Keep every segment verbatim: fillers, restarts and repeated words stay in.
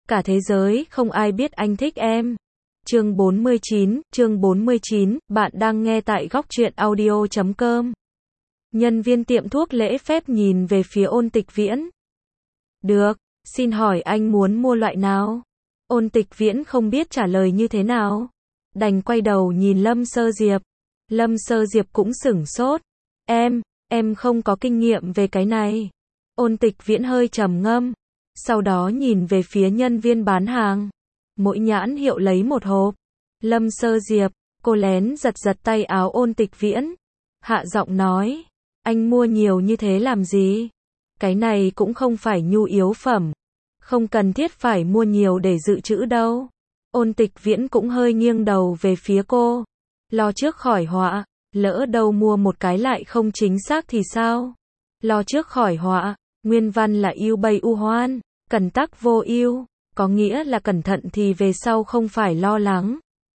Cả thế giới không ai biết anh thích em. Chương bốn mươi chín, chương bốn mươi chín, bạn đang nghe tại góc truyện audio chấm com. Nhân viên tiệm thuốc lễ phép nhìn về phía Ôn Tịch Viễn. Được, xin hỏi anh muốn mua loại nào? Ôn Tịch Viễn không biết trả lời như thế nào. Đành quay đầu nhìn Lâm Sơ Diệp. Lâm Sơ Diệp cũng sửng sốt. Em, em không có kinh nghiệm về cái này. Ôn Tịch Viễn hơi trầm ngâm. Sau đó nhìn về phía nhân viên bán hàng. Mỗi nhãn hiệu lấy một hộp. Lâm Sơ Diệp, cô lén giật giật tay áo Ôn Tịch Viễn. Hạ giọng nói, anh mua nhiều như thế làm gì? Cái này cũng không phải nhu yếu phẩm. Không cần thiết phải mua nhiều để dự trữ đâu. Ôn Tịch Viễn cũng hơi nghiêng đầu về phía cô. Lo trước khỏi họa, lỡ đâu mua một cái lại không chính xác thì sao? Lo trước khỏi họa, nguyên văn là yêu bay u hoan, cẩn tắc vô ưu, có nghĩa là cẩn thận thì về sau không phải lo lắng.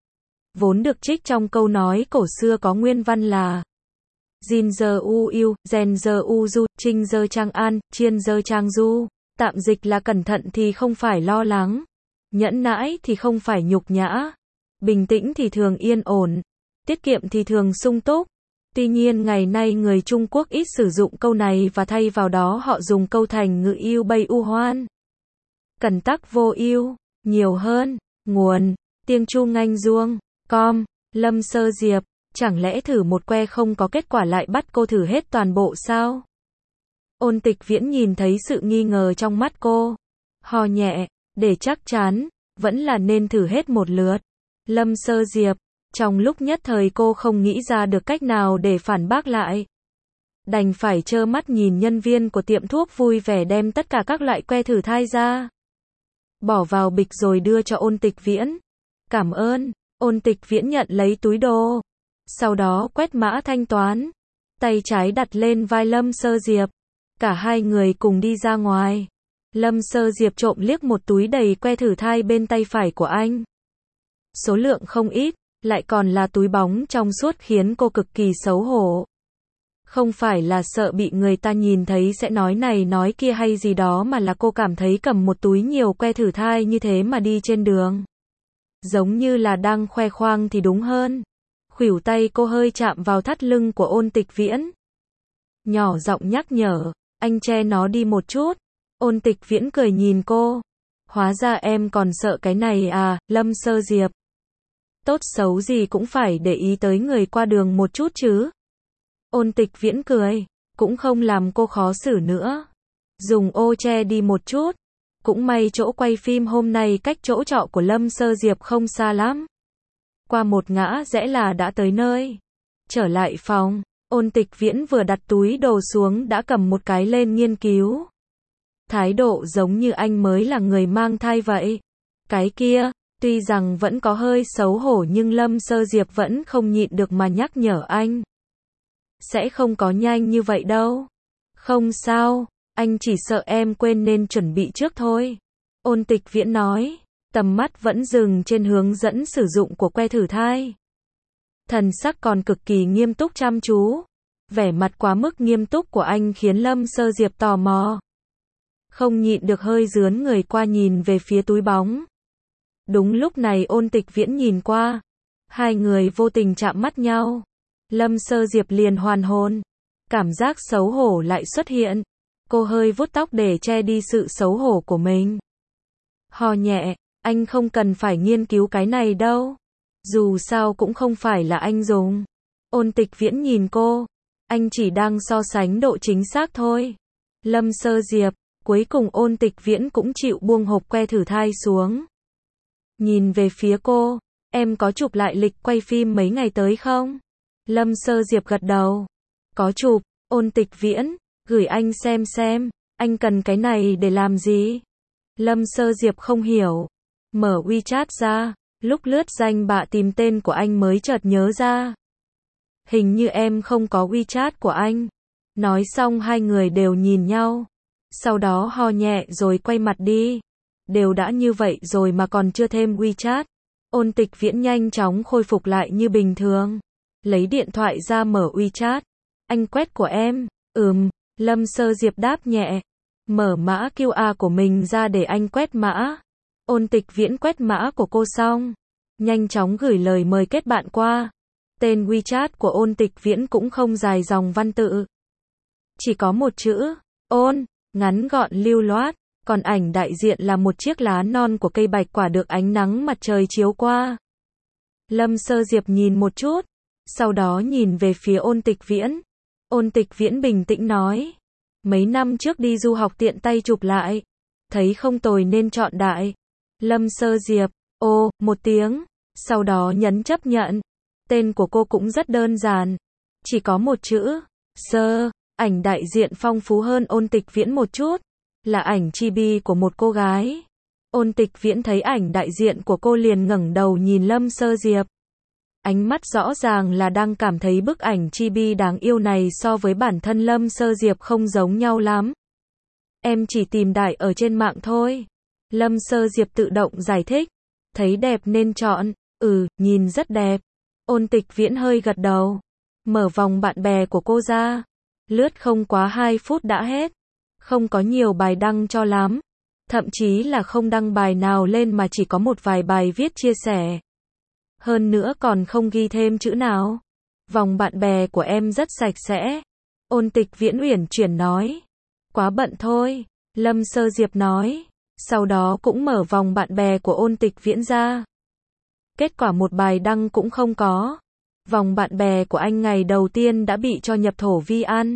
Vốn được trích trong câu nói cổ xưa có nguyên văn là Jin giờ u yêu, gen giờ u du, trinh giờ trang an, chiên giờ trang du. Tạm dịch là cẩn thận thì không phải lo lắng. Nhẫn nãi thì không phải nhục nhã. Bình tĩnh thì thường yên ổn. Tiết kiệm thì thường sung túc. Tuy nhiên ngày nay người Trung Quốc ít sử dụng câu này và thay vào đó họ dùng câu thành ngữ yêu bay u hoan. Cẩn tắc vô ưu, nhiều hơn. Nguồn, Tieng Chu Nganh Duong, com, Lâm Sơ Diệp, chẳng lẽ thử một que không có kết quả lại bắt cô thử hết toàn bộ sao? Ôn Tịch Viễn nhìn thấy sự nghi ngờ trong mắt cô. Hò nhẹ, để chắc chắn, vẫn là nên thử hết một lượt. Lâm Sơ Diệp, trong lúc nhất thời cô không nghĩ ra được cách nào để phản bác lại. Đành phải trơ mắt nhìn nhân viên của tiệm thuốc vui vẻ đem tất cả các loại que thử thai ra. Bỏ vào bịch rồi đưa cho Ôn Tịch Viễn. Cảm ơn, Ôn Tịch Viễn nhận lấy túi đồ. Sau đó quét mã thanh toán. Tay trái đặt lên vai Lâm Sơ Diệp. Cả hai người cùng đi ra ngoài. Lâm Sơ Diệp trộm liếc một túi đầy que thử thai bên tay phải của anh. Số lượng không ít, lại còn là túi bóng trong suốt khiến cô cực kỳ xấu hổ. Không phải là sợ bị người ta nhìn thấy sẽ nói này nói kia hay gì đó mà là cô cảm thấy cầm một túi nhiều que thử thai như thế mà đi trên đường. Giống như là đang khoe khoang thì đúng hơn. Khuỷu tay cô hơi chạm vào thắt lưng của Ôn Tịch Viễn. Nhỏ giọng nhắc nhở, anh che nó đi một chút. Ôn Tịch Viễn cười nhìn cô. Hóa ra em còn sợ cái này à, Lâm Sơ Diệp. Tốt xấu gì cũng phải để ý tới người qua đường một chút chứ. Ôn Tịch Viễn cười, cũng không làm cô khó xử nữa. Dùng ô che đi một chút. Cũng may chỗ quay phim hôm nay cách chỗ trọ của Lâm Sơ Diệp không xa lắm. Qua một ngã rẽ là đã tới nơi. Trở lại phòng, Ôn Tịch Viễn vừa đặt túi đồ xuống đã cầm một cái lên nghiên cứu. Thái độ giống như anh mới là người mang thai vậy. Cái kia, tuy rằng vẫn có hơi xấu hổ nhưng Lâm Sơ Diệp vẫn không nhịn được mà nhắc nhở anh. Sẽ không có nhanh như vậy đâu. Không sao, anh chỉ sợ em quên nên chuẩn bị trước thôi. Ôn Tịch Viễn nói, tầm mắt vẫn dừng trên hướng dẫn sử dụng của que thử thai. Thần sắc còn cực kỳ nghiêm túc chăm chú. Vẻ mặt quá mức nghiêm túc của anh khiến Lâm Sơ Diệp tò mò. Không nhịn được hơi rướn người qua nhìn về phía túi bóng. Đúng lúc này Ôn Tịch Viễn nhìn qua. Hai người vô tình chạm mắt nhau. Lâm Sơ Diệp liền hoàn hồn. Cảm giác xấu hổ lại xuất hiện. Cô hơi vuốt tóc để che đi sự xấu hổ của mình. Hò nhẹ, anh không cần phải nghiên cứu cái này đâu. Dù sao cũng không phải là anh dùng. Ôn Tịch Viễn nhìn cô. Anh chỉ đang so sánh độ chính xác thôi. Lâm Sơ Diệp, cuối cùng Ôn Tịch Viễn cũng chịu buông hộp que thử thai xuống. Nhìn về phía cô, em có chụp lại lịch quay phim mấy ngày tới không? Lâm Sơ Diệp gật đầu. Có chụp, Ôn Tịch Viễn, gửi anh xem xem, anh cần cái này để làm gì? Lâm Sơ Diệp không hiểu. Mở WeChat ra, lúc lướt danh bạ tìm tên của anh mới chợt nhớ ra. Hình như em không có WeChat của anh. Nói xong hai người đều nhìn nhau. Sau đó ho nhẹ rồi quay mặt đi. Đều đã như vậy rồi mà còn chưa thêm WeChat. Ôn Tịch Viễn nhanh chóng khôi phục lại như bình thường. Lấy điện thoại ra mở WeChat. Anh quét của em. Ừm, Lâm Sơ Diệp đáp nhẹ. Mở mã quy rờ của mình ra để anh quét mã. Ôn Tịch Viễn quét mã của cô xong, nhanh chóng gửi lời mời kết bạn qua. Tên WeChat của Ôn Tịch Viễn cũng không dài dòng văn tự. Chỉ có một chữ, ôn, ngắn gọn lưu loát, còn ảnh đại diện là một chiếc lá non của cây bạch quả được ánh nắng mặt trời chiếu qua. Lâm Sơ Diệp nhìn một chút, sau đó nhìn về phía Ôn Tịch Viễn. Ôn Tịch Viễn bình tĩnh nói, mấy năm trước đi du học tiện tay chụp lại, thấy không tồi nên chọn đại. Lâm Sơ Diệp, ô, một tiếng, sau đó nhấn chấp nhận. Tên của cô cũng rất đơn giản, chỉ có một chữ, sơ. Ảnh đại diện phong phú hơn Ôn Tịch Viễn một chút, là ảnh chibi của một cô gái. Ôn Tịch Viễn thấy ảnh đại diện của cô liền ngẩng đầu nhìn Lâm Sơ Diệp. Ánh mắt rõ ràng là đang cảm thấy bức ảnh chibi đáng yêu này so với bản thân Lâm Sơ Diệp không giống nhau lắm. Em chỉ tìm đại ở trên mạng thôi. Lâm Sơ Diệp tự động giải thích. Thấy đẹp nên chọn, ừ, nhìn rất đẹp. Ôn Tịch Viễn hơi gật đầu. Mở vòng bạn bè của cô ra. Lướt không quá hai phút đã hết. Không có nhiều bài đăng cho lắm. Thậm chí là không đăng bài nào lên mà chỉ có một vài bài viết chia sẻ. Hơn nữa còn không ghi thêm chữ nào. Vòng bạn bè của em rất sạch sẽ. Ôn Tịch Viễn uyển chuyển nói. Quá bận thôi. Lâm Sơ Diệp nói. Sau đó cũng mở vòng bạn bè của Ôn Tịch Viễn ra. Kết quả một bài đăng cũng không có. Vòng bạn bè của anh ngày đầu tiên đã bị cho nhập thổ vi an.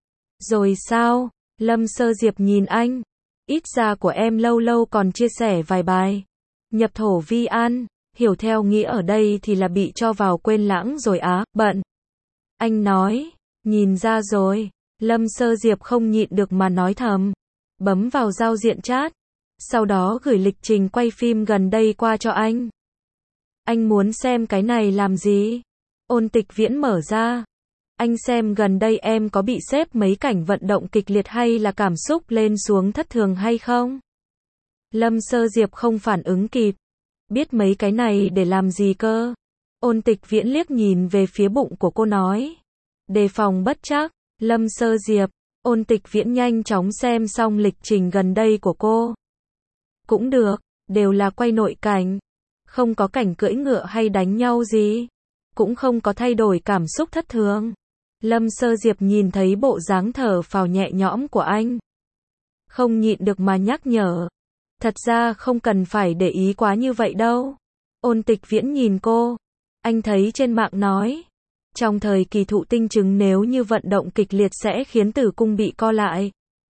Rồi sao? Lâm Sơ Diệp nhìn anh. Ít ra của em lâu lâu còn chia sẻ vài bài. Nhập thổ vi an, hiểu theo nghĩa ở đây thì là bị cho vào quên lãng rồi á, bận. Anh nói, nhìn ra rồi. Lâm Sơ Diệp không nhịn được mà nói thầm. Bấm vào giao diện chat. Sau đó gửi lịch trình quay phim gần đây qua cho anh. Anh muốn xem cái này làm gì? Ôn Tịch Viễn mở ra. Anh xem gần đây em có bị xếp mấy cảnh vận động kịch liệt hay là cảm xúc lên xuống thất thường hay không? Lâm Sơ Diệp không phản ứng kịp. Biết mấy cái này để làm gì cơ? Ôn Tịch Viễn liếc nhìn về phía bụng của cô nói. Đề phòng bất trắc. Lâm Sơ Diệp. Ôn Tịch Viễn nhanh chóng xem xong lịch trình gần đây của cô. Cũng được, đều là quay nội cảnh. Không có cảnh cưỡi ngựa hay đánh nhau gì. Cũng không có thay đổi cảm xúc thất thường. Lâm Sơ Diệp nhìn thấy bộ dáng thở phào nhẹ nhõm của anh. Không nhịn được mà nhắc nhở. Thật ra không cần phải để ý quá như vậy đâu. Ôn Tịch Viễn nhìn cô. Anh thấy trên mạng nói. Trong thời kỳ thụ tinh trứng nếu như vận động kịch liệt sẽ khiến tử cung bị co lại.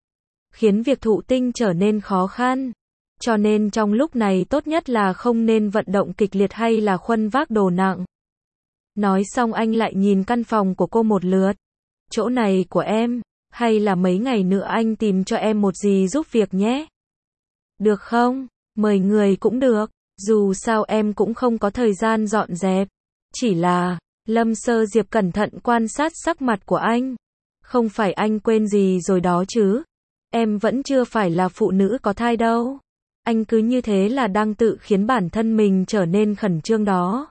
Khiến việc thụ tinh trở nên khó khăn. Cho nên trong lúc này tốt nhất là không nên vận động kịch liệt hay là khuân vác đồ nặng. Nói xong anh lại nhìn căn phòng của cô một lượt. Chỗ này của em, hay là mấy ngày nữa anh tìm cho em một gì giúp việc nhé. Được không? Mời người cũng được. Dù sao em cũng không có thời gian dọn dẹp. Chỉ là, Lâm Sơ Diệp cẩn thận quan sát sắc mặt của anh. Không phải anh quên gì rồi đó chứ. Em vẫn chưa phải là phụ nữ có thai đâu. Anh cứ như thế là đang tự khiến bản thân mình trở nên khẩn trương đó.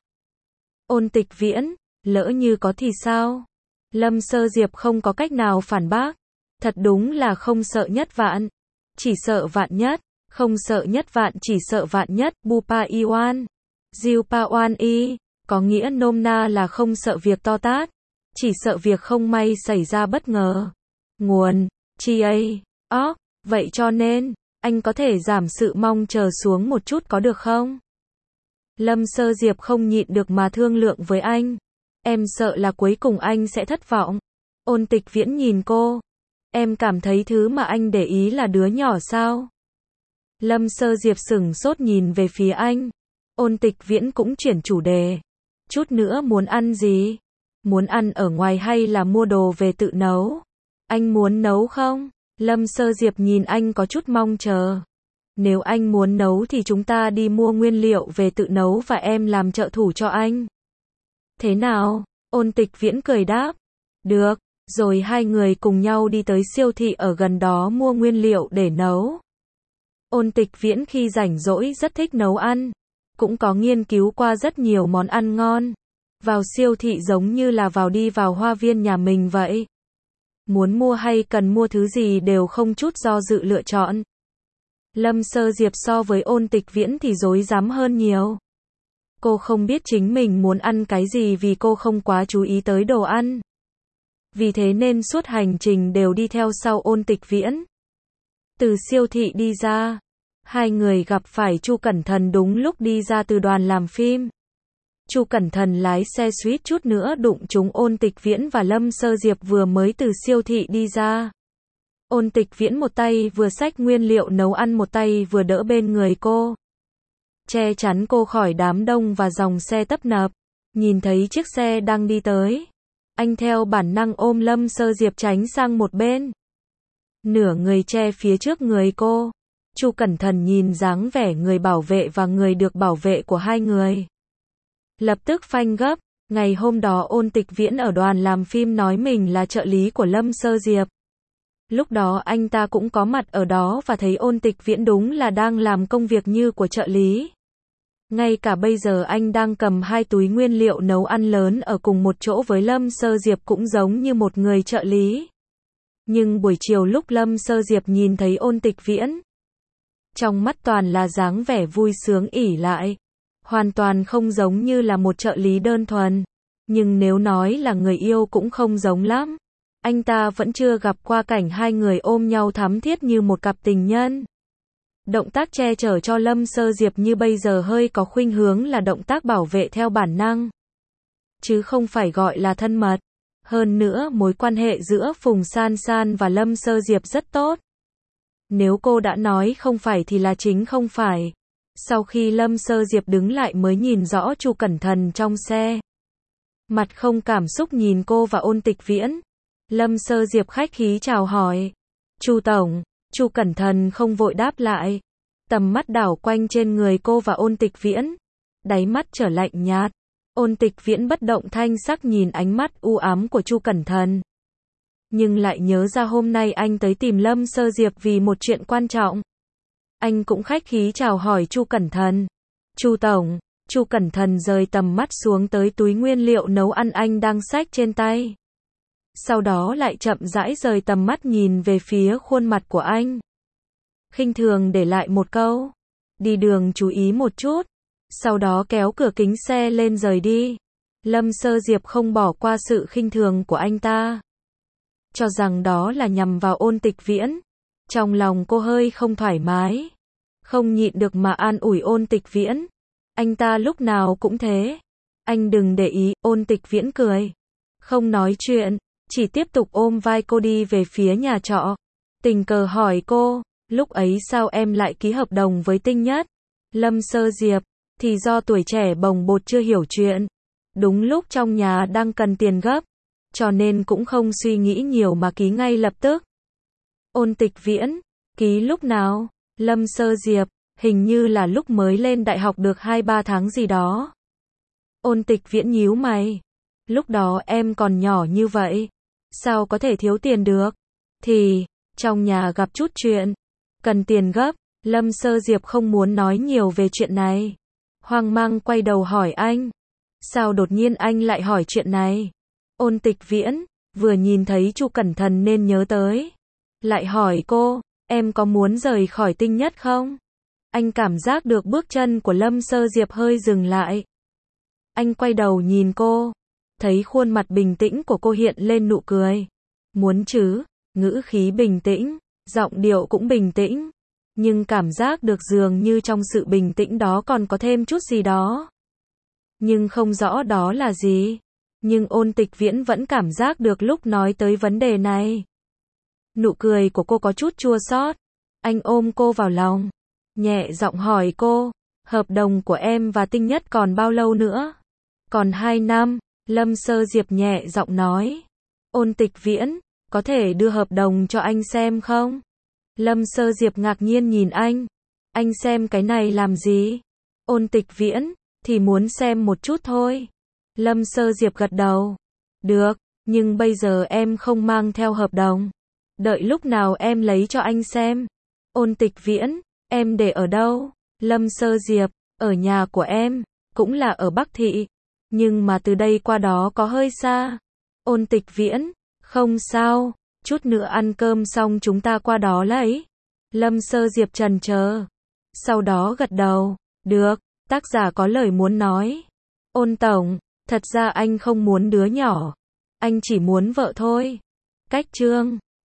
Ôn Tịch Viễn, lỡ như có thì sao? Lâm Sơ Diệp không có cách nào phản bác. Thật đúng là không sợ nhất vạn. Chỉ sợ vạn nhất. Không sợ nhất vạn chỉ sợ vạn nhất. Bupa Iwan. Diu Pa Oan Y. Có nghĩa nôm na là không sợ việc to tát. Chỉ sợ việc không may xảy ra bất ngờ. Nguồn. Chi A. Óc. Vậy cho nên, anh có thể giảm sự mong chờ xuống một chút có được không? Lâm Sơ Diệp không nhịn được mà thương lượng với anh. Em sợ là cuối cùng anh sẽ thất vọng. Ôn Tịch Viễn nhìn cô. Em cảm thấy thứ mà anh để ý là đứa nhỏ sao? Lâm Sơ Diệp sững sốt nhìn về phía anh. Ôn Tịch Viễn cũng chuyển chủ đề. Chút nữa muốn ăn gì? Muốn ăn ở ngoài hay là mua đồ về tự nấu? Anh muốn nấu không? Lâm Sơ Diệp nhìn anh có chút mong chờ. Nếu anh muốn nấu thì chúng ta đi mua nguyên liệu về tự nấu và em làm trợ thủ cho anh. Thế nào? Ôn Tịch Viễn cười đáp. Được, rồi hai người cùng nhau đi tới siêu thị ở gần đó mua nguyên liệu để nấu. Ôn Tịch Viễn khi rảnh rỗi rất thích nấu ăn. Cũng có nghiên cứu qua rất nhiều món ăn ngon. Vào siêu thị giống như là vào đi vào hoa viên nhà mình vậy. Muốn mua hay cần mua thứ gì đều không chút do dự lựa chọn. Lâm Sơ Diệp so với Ôn Tịch Viễn thì rối rắm hơn nhiều. Cô không biết chính mình muốn ăn cái gì vì cô không quá chú ý tới đồ ăn. Vì thế nên suốt hành trình đều đi theo sau Ôn Tịch Viễn. Từ siêu thị đi ra, hai người gặp phải Chu Cẩn Thần đúng lúc đi ra từ đoàn làm phim. Chu Cẩn Thần lái xe suýt chút nữa đụng trúng Ôn Tịch Viễn và Lâm Sơ Diệp vừa mới từ siêu thị đi ra. Ôn Tịch Viễn một tay vừa xách nguyên liệu nấu ăn một tay vừa đỡ bên người cô, che chắn cô khỏi đám đông và dòng xe tấp nập. Nhìn thấy chiếc xe đang đi tới, anh theo bản năng ôm Lâm Sơ Diệp tránh sang một bên, nửa người che phía trước người cô. Chu Cẩn Thần nhìn dáng vẻ người bảo vệ và người được bảo vệ của hai người, lập tức phanh gấp. Ngày hôm đó Ôn Tịch Viễn ở đoàn làm phim nói mình là trợ lý của Lâm Sơ Diệp. Lúc đó anh ta cũng có mặt ở đó và thấy Ôn Tịch Viễn đúng là đang làm công việc như của trợ lý. Ngay cả bây giờ anh đang cầm hai túi nguyên liệu nấu ăn lớn ở cùng một chỗ với Lâm Sơ Diệp cũng giống như một người trợ lý. Nhưng buổi chiều lúc Lâm Sơ Diệp nhìn thấy Ôn Tịch Viễn, trong mắt toàn là dáng vẻ vui sướng ỉ lại. Hoàn toàn không giống như là một trợ lý đơn thuần. Nhưng nếu nói là người yêu cũng không giống lắm. Anh ta vẫn chưa gặp qua cảnh hai người ôm nhau thắm thiết như một cặp tình nhân. Động tác che chở cho Lâm Sơ Diệp như bây giờ hơi có khuynh hướng là động tác bảo vệ theo bản năng, chứ không phải gọi là thân mật. Hơn nữa mối quan hệ giữa Phùng San San và Lâm Sơ Diệp rất tốt. Nếu cô đã nói không phải thì là chính không phải. Sau khi Lâm Sơ Diệp đứng lại mới nhìn rõ Chu Cẩn Thần trong xe. Mặt không cảm xúc nhìn cô và Ôn Tịch Viễn. Lâm Sơ Diệp khách khí chào hỏi. Chu Tổng. Chu Cẩn Thần không vội đáp lại. Tầm mắt đảo quanh trên người cô và Ôn Tịch Viễn. Đáy mắt trở lạnh nhạt. Ôn Tịch Viễn bất động thanh sắc nhìn ánh mắt u ám của Chu Cẩn Thần. Nhưng lại nhớ ra hôm nay anh tới tìm Lâm Sơ Diệp vì một chuyện quan trọng. Anh cũng khách khí chào hỏi Chu Cẩn Thần. Chu Tổng. Chu Cẩn Thần rời tầm mắt xuống tới túi nguyên liệu nấu ăn anh đang xách trên tay. Sau đó lại chậm rãi rời tầm mắt nhìn về phía khuôn mặt của anh. Khinh thường để lại một câu. Đi đường chú ý một chút. Sau đó kéo cửa kính xe lên rời đi. Lâm Sơ Diệp không bỏ qua sự khinh thường của anh ta, cho rằng đó là nhằm vào Ôn Tịch Viễn. Trong lòng cô hơi không thoải mái, không nhịn được mà an ủi Ôn Tịch Viễn. Anh ta lúc nào cũng thế. Anh đừng để ý. Ôn Tịch Viễn cười, không nói chuyện, chỉ tiếp tục ôm vai cô đi về phía nhà trọ. Tình cờ hỏi cô, lúc ấy sao em lại ký hợp đồng với Tinh Nhất? Lâm Sơ Diệp, thì do tuổi trẻ bồng bột chưa hiểu chuyện. Đúng lúc trong nhà đang cần tiền gấp, cho nên cũng không suy nghĩ nhiều mà ký ngay lập tức. Ôn Tịch Viễn, ký lúc nào? Lâm Sơ Diệp, hình như là lúc mới lên đại học được hai ba tháng gì đó. Ôn Tịch Viễn nhíu mày. Lúc đó em còn nhỏ như vậy, sao có thể thiếu tiền được? Thì, trong nhà gặp chút chuyện, cần tiền gấp. Lâm Sơ Diệp không muốn nói nhiều về chuyện này. Hoang mang quay đầu hỏi anh. Sao đột nhiên anh lại hỏi chuyện này? Ôn Tịch Viễn, vừa nhìn thấy Chu Cẩn Thần nên nhớ tới. Lại hỏi cô, em có muốn rời khỏi Tinh Nhất không? Anh cảm giác được bước chân của Lâm Sơ Diệp hơi dừng lại. Anh quay đầu nhìn cô, thấy khuôn mặt bình tĩnh của cô hiện lên nụ cười. Muốn chứ, ngữ khí bình tĩnh, giọng điệu cũng bình tĩnh. Nhưng cảm giác được dường như trong sự bình tĩnh đó còn có thêm chút gì đó. Nhưng không rõ đó là gì. Nhưng Ôn Tịch Viễn vẫn cảm giác được lúc nói tới vấn đề này. Nụ cười của cô có chút chua xót. Anh ôm cô vào lòng, nhẹ giọng hỏi cô, hợp đồng của em và Tinh Nhất còn bao lâu nữa? Còn hai năm, Lâm Sơ Diệp nhẹ giọng nói. Ôn Tịch Viễn, có thể đưa hợp đồng cho anh xem không? Lâm Sơ Diệp ngạc nhiên nhìn anh. Anh xem cái này làm gì? Ôn Tịch Viễn, thì muốn xem một chút thôi. Lâm Sơ Diệp gật đầu. Được, nhưng bây giờ em không mang theo hợp đồng. Đợi lúc nào em lấy cho anh xem. Ôn Tịch Viễn, em để ở đâu? Lâm Sơ Diệp, ở nhà của em, cũng là ở Bắc Thị. Nhưng mà từ đây qua đó có hơi xa. Ôn Tịch Viễn, không sao, chút nữa ăn cơm xong chúng ta qua đó lấy. Lâm Sơ Diệp trần chờ. Sau đó gật đầu. Được, tác giả có lời muốn nói. Ôn tổng, thật ra anh không muốn đứa nhỏ. Anh chỉ muốn vợ thôi. Cách chương